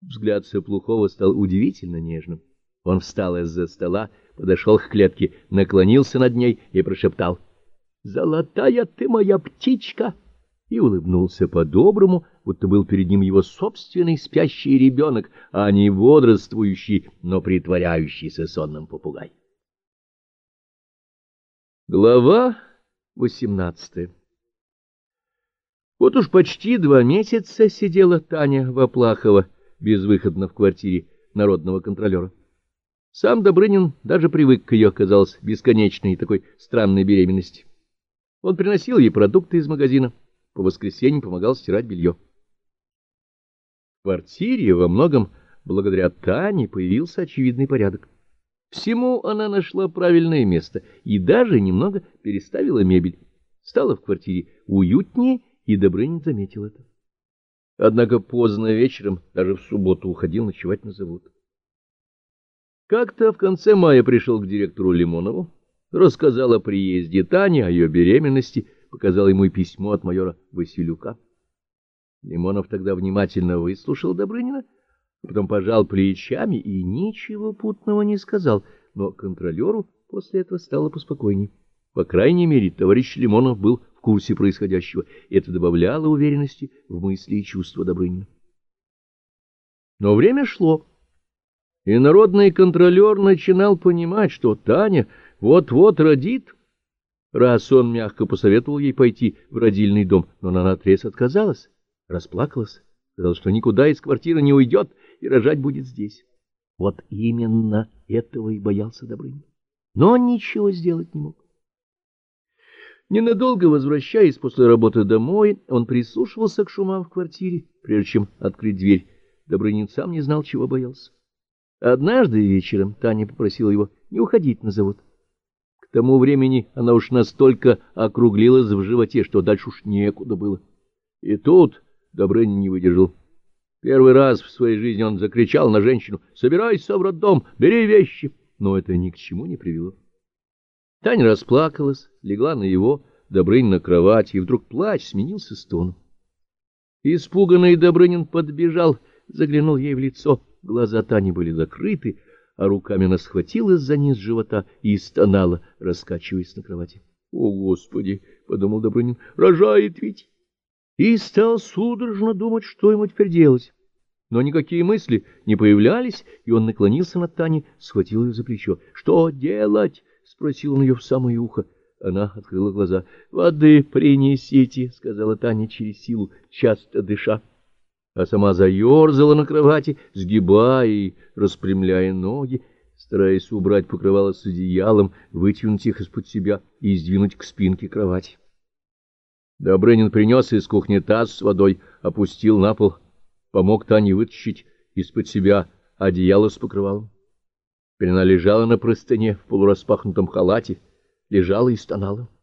Взгляд Соплухова стал удивительно нежным. Он встал из-за стола, подошел к клетке, наклонился над ней и прошептал: «Золотая ты моя птичка!» и улыбнулся по-доброму, будто был перед ним его собственный спящий ребенок, а не бодрствующий, но притворяющийся сонным попугай. Глава 18. Вот уж почти 2 месяца сидела Таня Воплахова безвыходно в квартире народного контролера. Сам Добрынин даже привык к ее, казалось, бесконечной и такой странной беременности. Он приносил ей продукты из магазина, по воскресеньям помогал стирать белье. В квартире во многом благодаря Тане появился очевидный порядок. Всему она нашла правильное место и даже немного переставила мебель. Стало в квартире уютнее, и Добрынин заметил это. Однако поздно вечером, даже в субботу, уходил ночевать на завод. Как-то в конце мая пришел к директору Лимонову, рассказал о приезде Тани, о ее беременности, показал ему и письмо от майора Василюка. Лимонов тогда внимательно выслушал Добрынина, а потом пожал плечами и ничего путного не сказал, но контролеру после этого стало поспокойней. По крайней мере, товарищ Лимонов был в курсе происходящего, и это добавляло уверенности в мысли и чувства Добрынина. Но время шло, и народный контролер начинал понимать, что Таня вот-вот родит. Раз он мягко посоветовал ей пойти в родильный дом, но она наотрез отказалась, расплакалась, сказала, что никуда из квартиры не уйдет и рожать будет здесь. Вот именно этого и боялся Добрынин, но он ничего сделать не мог. Ненадолго возвращаясь после работы домой, он прислушивался к шумам в квартире, прежде чем открыть дверь. Добрынин сам не знал, чего боялся. Однажды вечером Таня попросила его не уходить на завод. К тому времени она уж настолько округлилась в животе, что дальше уж некуда было. И тут Добрынин не выдержал. Первый раз в своей жизни он закричал на женщину: «Собирайся в роддом, бери вещи!» Но это ни к чему не привело. Таня расплакалась, легла на его, Добрынин на кровать, и вдруг плач сменился стоном. Испуганный Добрынин подбежал, заглянул ей в лицо. Глаза Тани были закрыты, а руками она схватилась за низ живота и стонала, раскачиваясь на кровати. «О, Господи!» — подумал Добрынин. «Рожает ведь!» И стал судорожно думать, что ему теперь делать. Но никакие мысли не появлялись, и он наклонился над Таней, схватил ее за плечо. «Что делать?» — спросил он ее в самое ухо. Она открыла глаза. «Воды принесите», — сказала Таня через силу, часто дыша. А сама заерзала на кровати, сгибая и распрямляя ноги, стараясь убрать покрывало с одеялом, вытянуть их из-под себя и сдвинуть к спинке кровати. Добрынин принес из кухни таз с водой, опустил на пол, помог Тане вытащить из-под себя одеяло с покрывалом. Теперь она лежала на простыне в полураспахнутом халате, лежала и стонала.